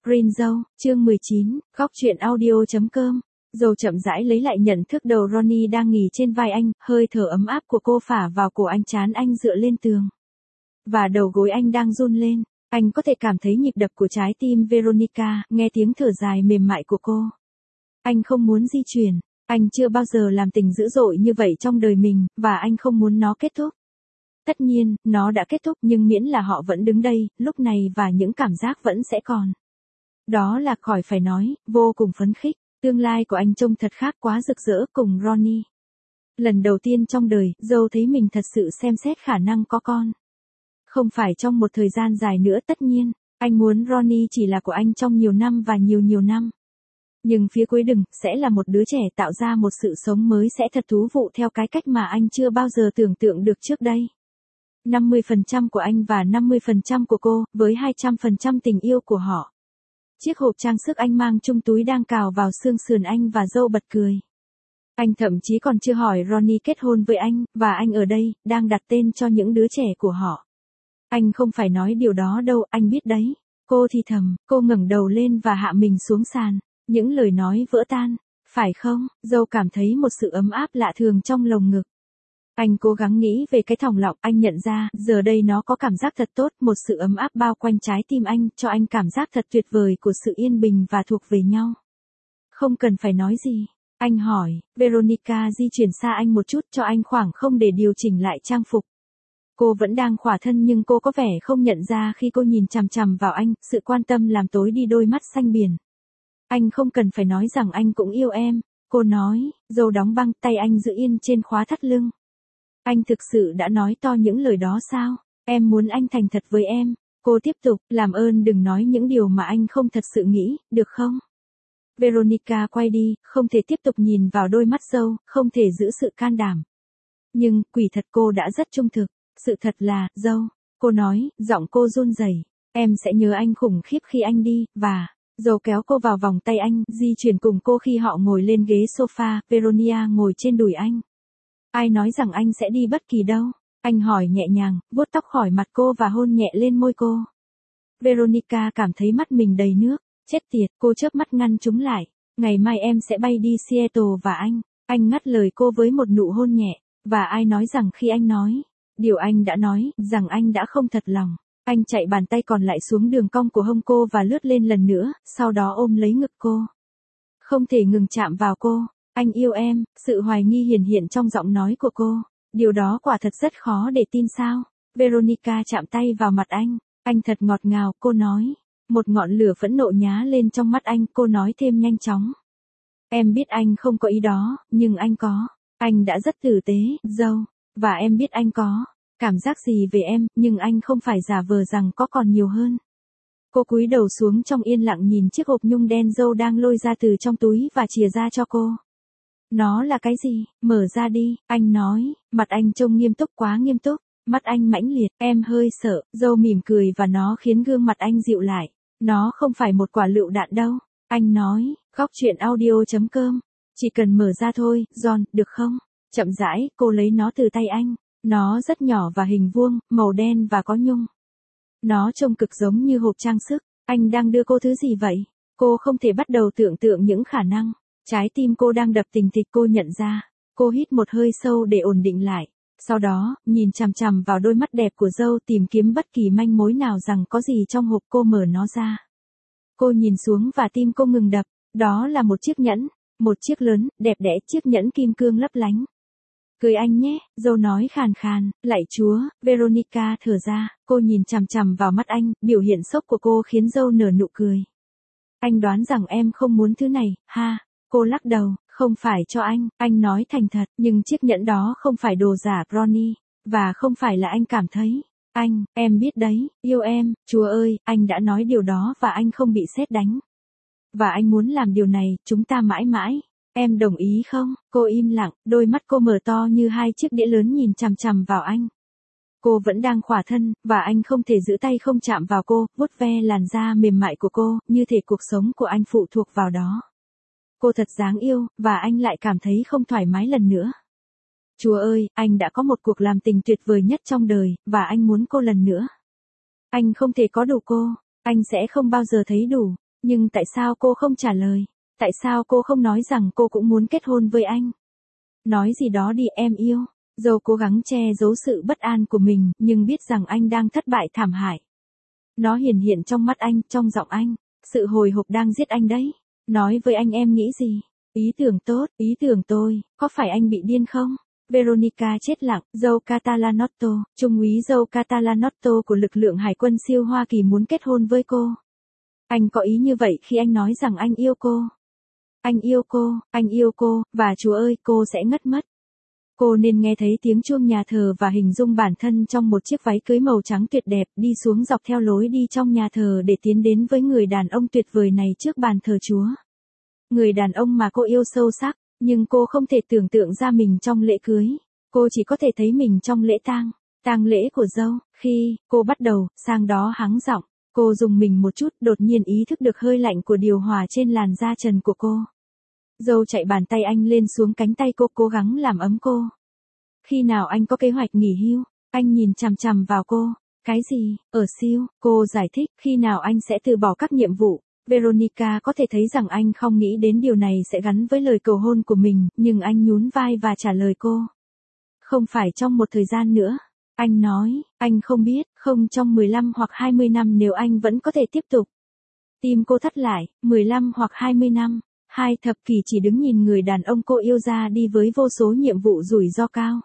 Green Dâu, chương 19, góc truyện audio.com. Dâu chậm rãi lấy lại nhận thức đầu Ronnie đang nghỉ trên vai anh, hơi thở ấm áp của cô phả vào cổ anh, trán anh dựa lên tường. Và đầu gối anh đang run lên, anh có thể cảm thấy nhịp đập của trái tim Veronica, nghe tiếng thở dài mềm mại của cô. Anh không muốn di chuyển, anh chưa bao giờ làm tình dữ dội như vậy trong đời mình, và anh không muốn nó kết thúc. Tất nhiên, nó đã kết thúc nhưng miễn là họ vẫn đứng đây, lúc này và những cảm giác vẫn sẽ còn. Đó là khỏi phải nói, vô cùng phấn khích, tương lai của anh trông thật khác quá rực rỡ cùng Ronnie. Lần đầu tiên trong đời, dâu thấy mình thật sự xem xét khả năng có con. Không phải trong một thời gian dài nữa tất nhiên, anh muốn Ronnie chỉ là của anh trong nhiều năm và nhiều năm. Nhưng phía cuối đường, sẽ là một đứa trẻ tạo ra một sự sống mới sẽ thật thú vị theo cái cách mà anh chưa bao giờ tưởng tượng được trước đây. 50% của anh và 50% của cô, với 200% tình yêu của họ. Chiếc hộp trang sức anh mang trong túi đang cào vào xương sườn anh và dâu bật cười. Anh thậm chí còn chưa hỏi Ronnie kết hôn với anh, và anh ở đây, đang đặt tên cho những đứa trẻ của họ. Anh không phải nói điều đó đâu, anh biết đấy. Cô thì thầm, cô ngẩng đầu lên và hạ mình xuống sàn. Những lời nói vỡ tan. Phải không? Dâu cảm thấy một sự ấm áp lạ thường trong lồng ngực. Anh cố gắng nghĩ về cái thòng lọng, anh nhận ra, giờ đây nó có cảm giác thật tốt, một sự ấm áp bao quanh trái tim anh, cho anh cảm giác thật tuyệt vời của sự yên bình và thuộc về nhau. Không cần phải nói gì. Anh hỏi, Veronica di chuyển xa anh một chút cho anh khoảng không để điều chỉnh lại trang phục. Cô vẫn đang khỏa thân nhưng cô có vẻ không nhận ra khi cô nhìn chằm chằm vào anh, sự quan tâm làm tối đi đôi mắt xanh biển. Anh không cần phải nói rằng anh cũng yêu em, cô nói, dâu đóng băng, tay anh giữ yên trên khóa thắt lưng. Anh thực sự đã nói to những lời đó sao? Em muốn anh thành thật với em. Cô tiếp tục, làm ơn đừng nói những điều mà anh không thật sự nghĩ, được không? Veronica quay đi, không thể tiếp tục nhìn vào đôi mắt dâu, không thể giữ sự can đảm. Nhưng, quỷ thật cô đã rất trung thực. Sự thật là, dâu. Cô nói, giọng cô run rẩy. Em sẽ nhớ anh khủng khiếp khi anh đi, và... Dâu kéo cô vào vòng tay anh, di chuyển cùng cô khi họ ngồi lên ghế sofa, Veronica ngồi trên đùi anh. Ai nói rằng anh sẽ đi bất kỳ đâu? Anh hỏi nhẹ nhàng, vuốt tóc khỏi mặt cô và hôn nhẹ lên môi cô. Veronica cảm thấy mắt mình đầy nước. Chết tiệt, cô chớp mắt ngăn chúng lại. Ngày mai em sẽ bay đi Seattle và anh. Anh ngắt lời cô với một nụ hôn nhẹ. Và ai nói rằng khi anh nói, điều anh đã nói, rằng anh đã không thật lòng. Anh chạy bàn tay còn lại xuống đường cong của hông cô và lướt lên lần nữa, sau đó ôm lấy ngực cô. Không thể ngừng chạm vào cô. Anh yêu em, sự hoài nghi hiển hiện trong giọng nói của cô. Điều đó quả thật rất khó để tin sao. Veronica chạm tay vào mặt anh thật ngọt ngào, cô nói. Một ngọn lửa phẫn nộ nhá lên trong mắt anh, cô nói thêm nhanh chóng. Em biết anh không có ý đó, nhưng anh có. Anh đã rất tử tế, dâu. Và em biết anh có cảm giác gì về em, nhưng anh không phải giả vờ rằng có còn nhiều hơn. Cô cúi đầu xuống trong yên lặng nhìn chiếc hộp nhung đen dâu đang lôi ra từ trong túi và chìa ra cho cô. Nó là cái gì? Mở ra đi, anh nói, mặt anh trông nghiêm túc quá nghiêm túc, mắt anh mãnh liệt, em hơi sợ, dâu mỉm cười và nó khiến gương mặt anh dịu lại. Nó không phải một quả lựu đạn đâu, anh nói, góc truyện audio.com, chỉ cần mở ra thôi, John, được không? Chậm rãi, cô lấy nó từ tay anh. Nó rất nhỏ và hình vuông, màu đen và có nhung. Nó trông cực giống như hộp trang sức. Anh đang đưa cô thứ gì vậy? Cô không thể bắt đầu tưởng tượng những khả năng. Trái tim cô đang đập thình thịch, cô nhận ra. Cô hít một hơi sâu để ổn định lại. Sau đó, nhìn chằm chằm vào đôi mắt đẹp của dâu, tìm kiếm bất kỳ manh mối nào rằng có gì trong hộp. Cô mở nó ra. Cô nhìn xuống và tim cô ngừng đập. Đó là một chiếc nhẫn. Một chiếc lớn, đẹp đẽ, chiếc nhẫn kim cương lấp lánh. Cười anh nhé, dâu nói khàn khàn, lạy Chúa. Veronica thở ra, cô nhìn chằm chằm vào mắt anh, biểu hiện sốc của cô khiến dâu nở nụ cười. Anh đoán rằng em không muốn thứ này, ha? Cô lắc đầu, không phải cho anh nói thành thật, nhưng chiếc nhẫn đó không phải đồ giả, Ronnie, và không phải là anh cảm thấy. Em biết đấy, yêu em, Chúa ơi, anh đã nói điều đó và anh không bị sét đánh. Và anh muốn làm điều này, chúng ta mãi mãi. Em đồng ý không? Cô im lặng, đôi mắt cô mở to như hai chiếc đĩa lớn nhìn chằm chằm vào anh. Cô vẫn đang khỏa thân, và anh không thể giữ tay không chạm vào cô, vuốt ve làn da mềm mại của cô, như thể cuộc sống của anh phụ thuộc vào đó. Cô thật đáng yêu, và anh lại cảm thấy không thoải mái lần nữa. Chúa ơi, anh đã có một cuộc làm tình tuyệt vời nhất trong đời, và anh muốn cô lần nữa. Anh không thể có đủ cô, anh sẽ không bao giờ thấy đủ. Nhưng tại sao cô không trả lời? Tại sao cô không nói rằng cô cũng muốn kết hôn với anh? Nói gì đó đi em yêu. Dâu cố gắng che giấu sự bất an của mình, nhưng biết rằng anh đang thất bại thảm hại. Nó hiển hiện trong mắt anh, trong giọng anh. Sự hồi hộp đang giết anh đấy. Nói với anh em nghĩ gì? Ý tưởng tốt, ý tưởng tôi, có phải anh bị điên không? Veronica chết lặng, dâu Catalanotto, trung úy dâu Catalanotto của lực lượng hải quân siêu Hoa Kỳ muốn kết hôn với cô. Anh có ý như vậy khi anh nói rằng anh yêu cô. Anh yêu cô, và Chúa ơi, cô sẽ ngất mất. Cô nên nghe thấy tiếng chuông nhà thờ và hình dung bản thân trong một chiếc váy cưới màu trắng tuyệt đẹp đi xuống dọc theo lối đi trong nhà thờ để tiến đến với người đàn ông tuyệt vời này trước bàn thờ Chúa. Người đàn ông mà cô yêu sâu sắc, nhưng cô không thể tưởng tượng ra mình trong lễ cưới. Cô chỉ có thể thấy mình trong lễ tang lễ của dâu. Khi cô bắt đầu, sang đó hắng giọng, cô dùng mình một chút, đột nhiên ý thức được hơi lạnh của điều hòa trên làn da trần của cô. Dâu chạy bàn tay anh lên xuống cánh tay cô, cố gắng làm ấm cô. Khi nào anh có kế hoạch nghỉ hưu? Anh nhìn chằm chằm vào cô. Cái gì? Ở siêu, cô giải thích, khi nào anh sẽ từ bỏ các nhiệm vụ? Veronica có thể thấy rằng anh không nghĩ đến điều này sẽ gắn với lời cầu hôn của mình, nhưng anh nhún vai và trả lời cô. Không phải trong một thời gian nữa. Anh nói, anh không biết, không trong 15 hoặc 20 năm nếu anh vẫn có thể tiếp tục. Tim cô thắt lại, 15 hoặc 20 năm. 2 thập kỷ chỉ đứng nhìn người đàn ông cô yêu ra đi với vô số nhiệm vụ rủi ro cao.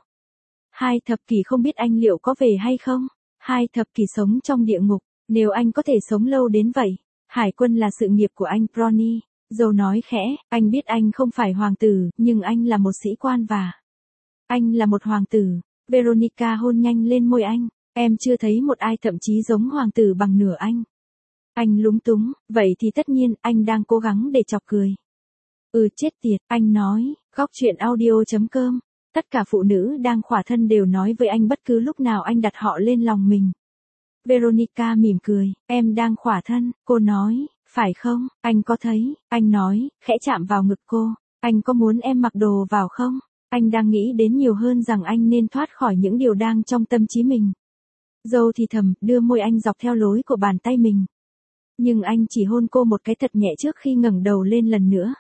2 thập kỷ không biết anh liệu có về hay không. 2 thập kỷ sống trong địa ngục, nếu anh có thể sống lâu đến vậy. Hải quân là sự nghiệp của anh, Ronnie. Dâu nói khẽ, anh biết anh không phải hoàng tử, nhưng anh là một sĩ quan và anh là một hoàng tử. Veronica hôn nhanh lên môi anh. Em chưa thấy một ai thậm chí giống hoàng tử bằng nửa anh. Anh lúng túng, vậy thì tất nhiên anh đang cố gắng để chọc cười. Chết tiệt, anh nói, góc chuyện audio.com. Tất cả phụ nữ đang khỏa thân đều nói với anh bất cứ lúc nào anh đặt họ lên lòng mình. Veronica mỉm cười, em đang khỏa thân, cô nói, phải không, anh có thấy, anh nói, khẽ chạm vào ngực cô, anh có muốn em mặc đồ vào không? Anh đang nghĩ đến nhiều hơn rằng anh nên thoát khỏi những điều đang trong tâm trí mình. Dâu thì thầm, đưa môi anh dọc theo lối của bàn tay mình. Nhưng anh chỉ hôn cô một cái thật nhẹ trước khi ngẩng đầu lên lần nữa.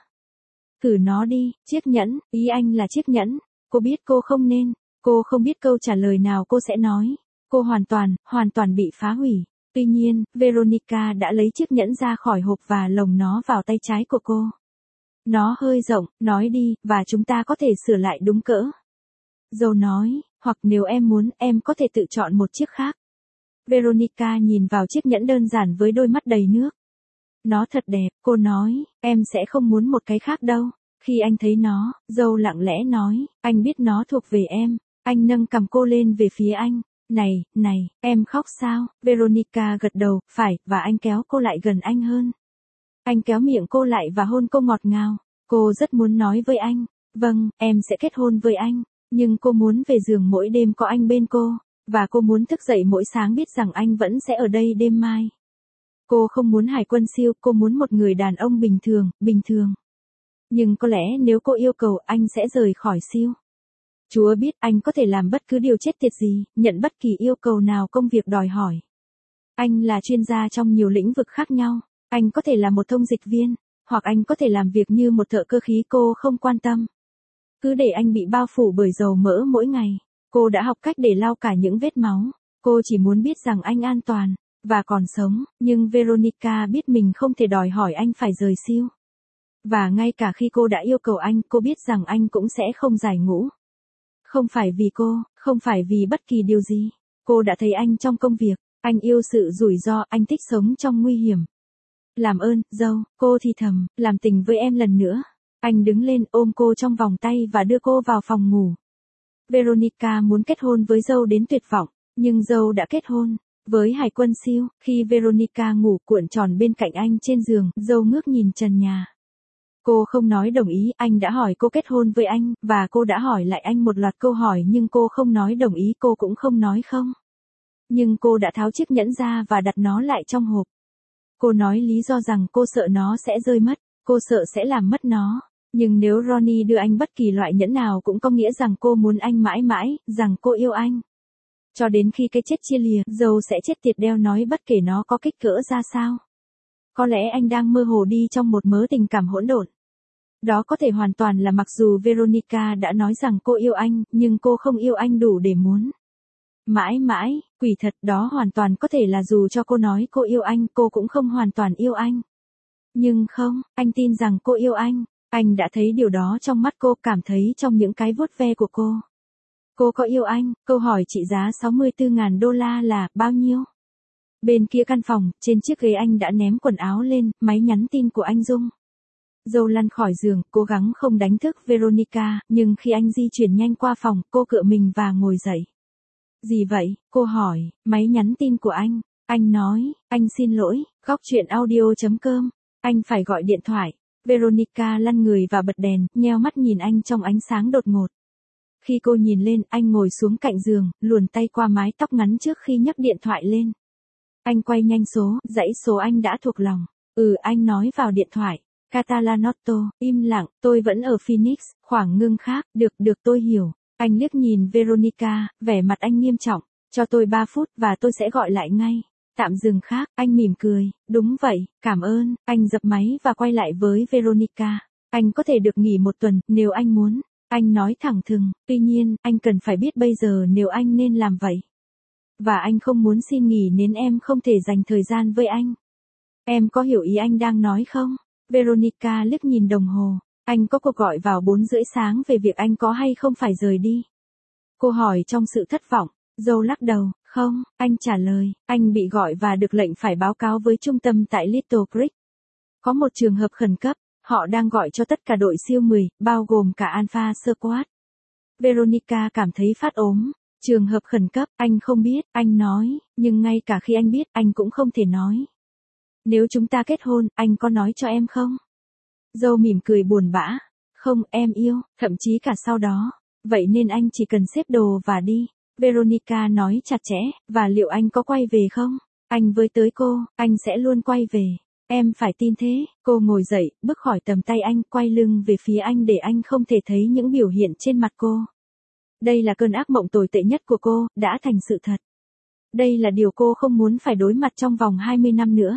Cử nó đi, chiếc nhẫn, ý anh là chiếc nhẫn. Cô biết cô không nên, cô không biết câu trả lời nào cô sẽ nói. Cô hoàn toàn bị phá hủy. Tuy nhiên, Veronica đã lấy chiếc nhẫn ra khỏi hộp và lồng nó vào tay trái của cô. Nó hơi rộng, nói đi, và chúng ta có thể sửa lại đúng cỡ. Dâu nói, hoặc nếu em muốn, em có thể tự chọn một chiếc khác. Veronica nhìn vào chiếc nhẫn đơn giản với đôi mắt đầy nước. Nó thật đẹp, cô nói, em sẽ không muốn một cái khác đâu. Khi anh thấy nó, dâu lặng lẽ nói, anh biết nó thuộc về em. Anh nâng cằm cô lên về phía anh. Này, em khóc sao? Veronica gật đầu, phải, và anh kéo cô lại gần anh hơn. Anh kéo miệng cô lại và hôn cô ngọt ngào. Cô rất muốn nói với anh, vâng, em sẽ kết hôn với anh. Nhưng cô muốn về giường mỗi đêm có anh bên cô. Và cô muốn thức dậy mỗi sáng biết rằng anh vẫn sẽ ở đây đêm mai. Cô không muốn hải quân siêu, cô muốn một người đàn ông bình thường. Nhưng có lẽ nếu cô yêu cầu anh sẽ rời khỏi siêu. Chúa biết anh có thể làm bất cứ điều chết tiệt gì, nhận bất kỳ yêu cầu nào công việc đòi hỏi. Anh là chuyên gia trong nhiều lĩnh vực khác nhau. Anh có thể là một thông dịch viên, hoặc anh có thể làm việc như một thợ cơ khí, cô không quan tâm. Cứ để anh bị bao phủ bởi dầu mỡ mỗi ngày. Cô đã học cách để lau cả những vết máu. Cô chỉ muốn biết rằng anh an toàn, và còn sống, nhưng Veronica biết mình không thể đòi hỏi anh phải rời siêu. Và ngay cả khi cô đã yêu cầu anh, cô biết rằng anh cũng sẽ không giải ngũ. Không phải vì cô, không phải vì bất kỳ điều gì. Cô đã thấy anh trong công việc, anh yêu sự rủi ro, anh thích sống trong nguy hiểm. Làm ơn, dâu, cô thì thầm, làm tình với em lần nữa. Anh đứng lên ôm cô trong vòng tay và đưa cô vào phòng ngủ. Veronica muốn kết hôn với dâu đến tuyệt vọng, nhưng dâu đã kết hôn với hải quân siêu. Khi Veronica ngủ cuộn tròn bên cạnh anh trên giường, dâu ngước nhìn trần nhà. Cô không nói đồng ý, anh đã hỏi cô kết hôn với anh, và cô đã hỏi lại anh một loạt câu hỏi nhưng cô không nói đồng ý, cô cũng không nói không. Nhưng cô đã tháo chiếc nhẫn ra và đặt nó lại trong hộp. Cô nói lý do rằng cô sợ nó sẽ rơi mất, cô sợ sẽ làm mất nó. Nhưng nếu Ronnie đưa anh bất kỳ loại nhẫn nào cũng có nghĩa rằng cô muốn anh mãi mãi, rằng cô yêu anh. Cho đến khi cái chết chia lìa, dâu sẽ chết tiệt đeo nói bất kể nó có kích cỡ ra sao. Có lẽ anh đang mơ hồ đi trong một mớ tình cảm hỗn độn. Đó có thể hoàn toàn là mặc dù Veronica đã nói rằng cô yêu anh, nhưng cô không yêu anh đủ để muốn. Mãi mãi, quỷ thật, đó hoàn toàn có thể là dù cho cô nói cô yêu anh, cô cũng không hoàn toàn yêu anh. Nhưng không, anh tin rằng cô yêu anh. Anh đã thấy điều đó trong mắt cô, cảm thấy trong những cái vuốt ve của cô. Cô có yêu anh? Câu hỏi trị giá 64.000 đô la là bao nhiêu? Bên kia căn phòng, trên chiếc ghế anh đã ném quần áo lên, máy nhắn tin của anh rung. Joe lăn khỏi giường, cố gắng không đánh thức Veronica, nhưng khi anh di chuyển nhanh qua phòng, cô cựa mình và ngồi dậy. Gì vậy? Cô hỏi. Máy nhắn tin của anh. Anh nói, anh xin lỗi, góc chuyện audio.com. Anh phải gọi điện thoại. Veronica lăn người và bật đèn, nheo mắt nhìn anh trong ánh sáng đột ngột. Khi cô nhìn lên, anh ngồi xuống cạnh giường, luồn tay qua mái tóc ngắn trước khi nhấc điện thoại lên. Anh quay nhanh số, dãy số anh đã thuộc lòng. Anh nói vào điện thoại. Catalanotto, im lặng, tôi vẫn ở Phoenix, khoảng ngưng khác, được tôi hiểu. Anh liếc nhìn Veronica, vẻ mặt anh nghiêm trọng. Cho tôi 3 phút và tôi sẽ gọi lại ngay. Tạm dừng khác, anh mỉm cười. Đúng vậy, cảm ơn. Anh dập máy và quay lại với Veronica. Anh có thể được nghỉ 1 tuần, nếu anh muốn. Anh nói thẳng thừng, tuy nhiên, anh cần phải biết bây giờ nếu anh nên làm vậy. Và anh không muốn xin nghỉ nên em không thể dành thời gian với anh. Em có hiểu ý anh đang nói không? Veronica liếc nhìn đồng hồ. Anh có cuộc gọi vào 4:30 sáng về việc anh có hay không phải rời đi. Cô hỏi trong sự thất vọng. Joe lắc đầu. Không, anh trả lời. Anh bị gọi và được lệnh phải báo cáo với trung tâm tại Little Creek. Có một trường hợp khẩn cấp. Họ đang gọi cho tất cả đội siêu 10, bao gồm cả Alpha Squad. Veronica cảm thấy phát ốm. Trường hợp khẩn cấp, anh không biết, anh nói, nhưng ngay cả khi anh biết, anh cũng không thể nói. Nếu chúng ta kết hôn, anh có nói cho em không? Joe mỉm cười buồn bã. Không, em yêu, thậm chí cả sau đó. Vậy nên anh chỉ cần xếp đồ và đi. Veronica nói chặt chẽ, và liệu anh có quay về không? Anh với tới cô, anh sẽ luôn quay về. Em phải tin thế. Cô ngồi dậy, bước khỏi tầm tay anh, quay lưng về phía anh để anh không thể thấy những biểu hiện trên mặt cô. Đây là cơn ác mộng tồi tệ nhất của cô, đã thành sự thật. Đây là điều cô không muốn phải đối mặt trong vòng 20 năm nữa.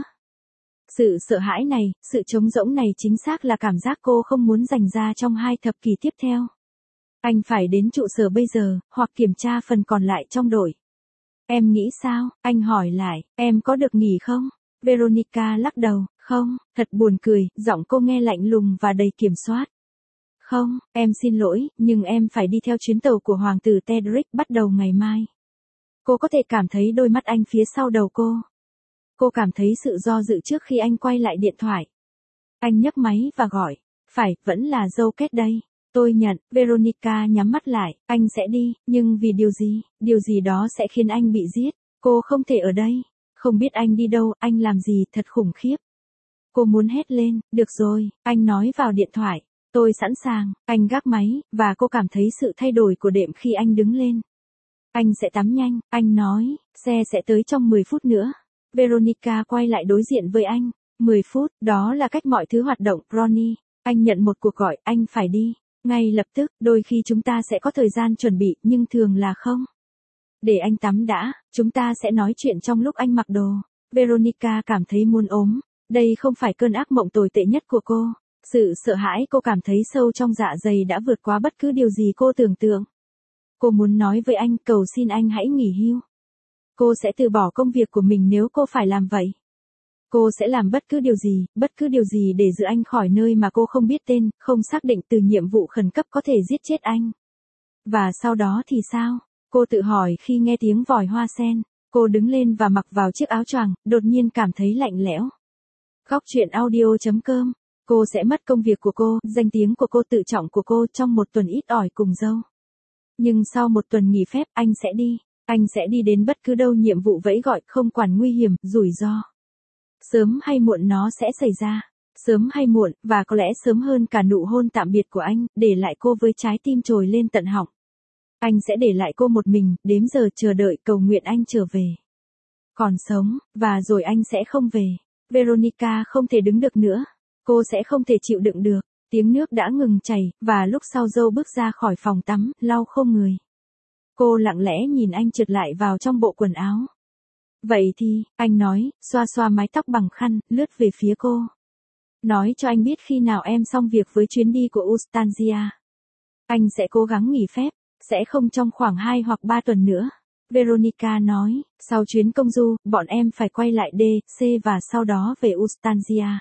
Sự sợ hãi này, sự trống rỗng này chính xác là cảm giác cô không muốn dành ra trong 2 thập kỷ tiếp theo. Anh phải đến trụ sở bây giờ, hoặc kiểm tra phần còn lại trong đội. Em nghĩ sao? Anh hỏi lại, em có được nghỉ không? Veronica lắc đầu, không, thật buồn cười, giọng cô nghe lạnh lùng và đầy kiểm soát. Không, em xin lỗi, nhưng em phải đi theo chuyến tàu của Hoàng tử Tedric bắt đầu ngày mai. Cô có thể cảm thấy đôi mắt anh phía sau đầu cô. Cô cảm thấy sự do dự trước khi anh quay lại điện thoại. Anh nhấc máy và gọi. Phải, vẫn là Joe Kết đây. Tôi nhận, Veronica nhắm mắt lại, anh sẽ đi, nhưng vì điều gì đó sẽ khiến anh bị giết. Cô không thể ở đây. Không biết anh đi đâu, anh làm gì, thật khủng khiếp. Cô muốn hét lên, được rồi, anh nói vào điện thoại. Tôi sẵn sàng, anh gác máy, và cô cảm thấy sự thay đổi của đệm khi anh đứng lên. Anh sẽ tắm nhanh, anh nói, xe sẽ tới trong 10 phút nữa. Veronica quay lại đối diện với anh. 10 phút, đó là cách mọi thứ hoạt động, Ronnie. Anh nhận một cuộc gọi, anh phải đi. Ngay lập tức, đôi khi chúng ta sẽ có thời gian chuẩn bị, nhưng thường là không. Để anh tắm đã, chúng ta sẽ nói chuyện trong lúc anh mặc đồ. Veronica cảm thấy muốn ốm. Đây không phải cơn ác mộng tồi tệ nhất của cô. Sự sợ hãi cô cảm thấy sâu trong dạ dày đã vượt quá bất cứ điều gì cô tưởng tượng. Cô muốn nói với anh, cầu xin anh hãy nghỉ hưu. Cô sẽ từ bỏ công việc của mình nếu cô phải làm vậy. Cô sẽ làm bất cứ điều gì để giữ anh khỏi nơi mà cô không biết tên, không xác định từ nhiệm vụ khẩn cấp có thể giết chết anh. Và sau đó thì sao? Cô tự hỏi khi nghe tiếng vòi hoa sen. Cô đứng lên và mặc vào chiếc áo choàng, đột nhiên cảm thấy lạnh lẽo. Góc chuyện audio.com. Cô sẽ mất công việc của cô, danh tiếng của cô, tự trọng của cô trong 1 tuần ít ỏi cùng Joe. Nhưng sau 1 tuần nghỉ phép, anh sẽ đi. Anh sẽ đi đến bất cứ đâu nhiệm vụ vẫy gọi, không quản nguy hiểm, rủi ro. Sớm hay muộn nó sẽ xảy ra. Sớm hay muộn, và có lẽ sớm hơn cả nụ hôn tạm biệt của anh, để lại cô với trái tim trồi lên tận họng. Anh sẽ để lại cô một mình, đếm giờ chờ đợi, cầu nguyện anh trở về. Còn sống, và rồi anh sẽ không về. Veronica không thể đứng được nữa. Cô sẽ không thể chịu đựng được. Tiếng nước đã ngừng chảy, và lúc sau Joe bước ra khỏi phòng tắm, lau khô người. Cô lặng lẽ nhìn anh trượt lại vào trong bộ quần áo. Vậy thì, anh nói, xoa xoa mái tóc bằng khăn, lướt về phía cô. Nói cho anh biết khi nào em xong việc với chuyến đi của Ustanzia. Anh sẽ cố gắng nghỉ phép, sẽ không trong khoảng 2 hoặc 3 tuần nữa. Veronica nói, sau chuyến công du, bọn em phải quay lại D, C và sau đó về Ustanzia.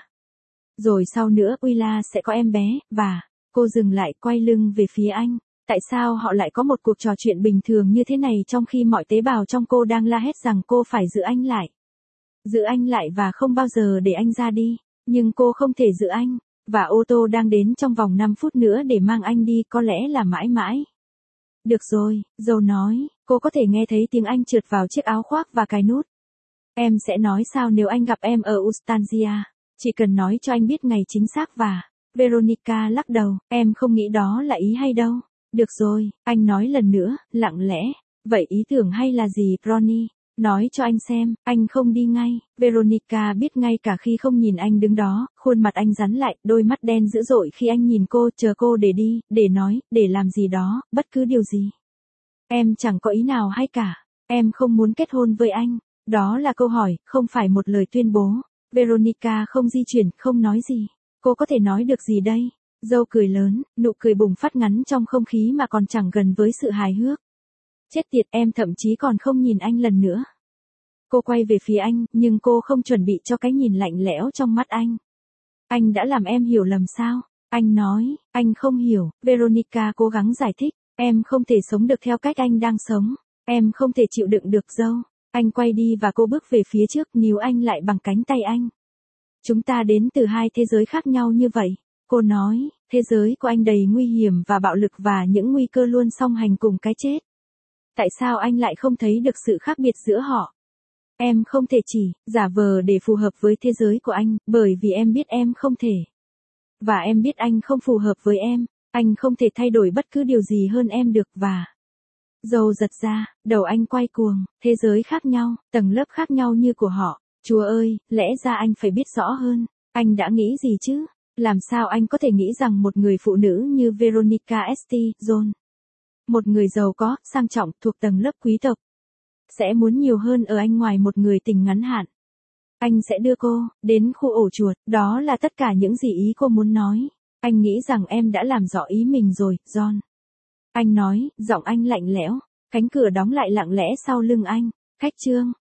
Rồi sau nữa Willa sẽ có em bé, và, cô dừng lại quay lưng về phía anh. Tại sao họ lại có một cuộc trò chuyện bình thường như thế này trong khi mọi tế bào trong cô đang la hét rằng cô phải giữ anh lại. Giữ anh lại và không bao giờ để anh ra đi. Nhưng cô không thể giữ anh. Và ô tô đang đến trong vòng 5 phút nữa để mang anh đi, có lẽ là mãi mãi. Được rồi, Joe nói, cô có thể nghe thấy tiếng anh trượt vào chiếc áo khoác và cài nút. Em sẽ nói sao nếu anh gặp em ở Ustanzia. Chỉ cần nói cho anh biết ngày chính xác và... Veronica lắc đầu, em không nghĩ đó là ý hay đâu. Được rồi, anh nói lần nữa, lặng lẽ. Vậy ý tưởng hay là gì, Ronnie? Nói cho anh xem, anh không đi ngay. Veronica biết ngay cả khi không nhìn anh đứng đó, khuôn mặt anh rắn lại, đôi mắt đen dữ dội khi anh nhìn cô, chờ cô để đi, để nói, để làm gì đó, bất cứ điều gì. Em chẳng có ý nào hay cả. Em không muốn kết hôn với anh. Đó là câu hỏi, không phải một lời tuyên bố. Veronica không di chuyển, không nói gì. Cô có thể nói được gì đây? Joe cười lớn, nụ cười bùng phát ngắn trong không khí mà còn chẳng gần với sự hài hước. Chết tiệt, em thậm chí còn không nhìn anh lần nữa. Cô quay về phía anh, nhưng cô không chuẩn bị cho cái nhìn lạnh lẽo trong mắt anh. Anh đã làm em hiểu lầm sao? Anh nói, anh không hiểu. Veronica cố gắng giải thích, em không thể sống được theo cách anh đang sống. Em không thể chịu đựng được Joe. Anh quay đi và cô bước về phía trước, níu anh lại bằng cánh tay anh. Chúng ta đến từ hai thế giới khác nhau như vậy. Cô nói, thế giới của anh đầy nguy hiểm và bạo lực và những nguy cơ luôn song hành cùng cái chết. Tại sao anh lại không thấy được sự khác biệt giữa họ? Em không thể chỉ giả vờ để phù hợp với thế giới của anh, bởi vì em biết em không thể. Và em biết anh không phù hợp với em, anh không thể thay đổi bất cứ điều gì hơn em được và... Joe giật ra, đầu anh quay cuồng, thế giới khác nhau, tầng lớp khác nhau như của họ. Chúa ơi, lẽ ra anh phải biết rõ hơn. Anh đã nghĩ gì chứ? Làm sao anh có thể nghĩ rằng một người phụ nữ như Veronica St. John, một người giàu có, sang trọng, thuộc tầng lớp quý tộc, sẽ muốn nhiều hơn ở anh ngoài một người tình ngắn hạn. Anh sẽ đưa cô đến khu ổ chuột, đó là tất cả những gì ý cô muốn nói. Anh nghĩ rằng em đã làm rõ ý mình rồi, John. Anh nói, giọng anh lạnh lẽo, cánh cửa đóng lại lặng lẽ sau lưng anh. Khách trương.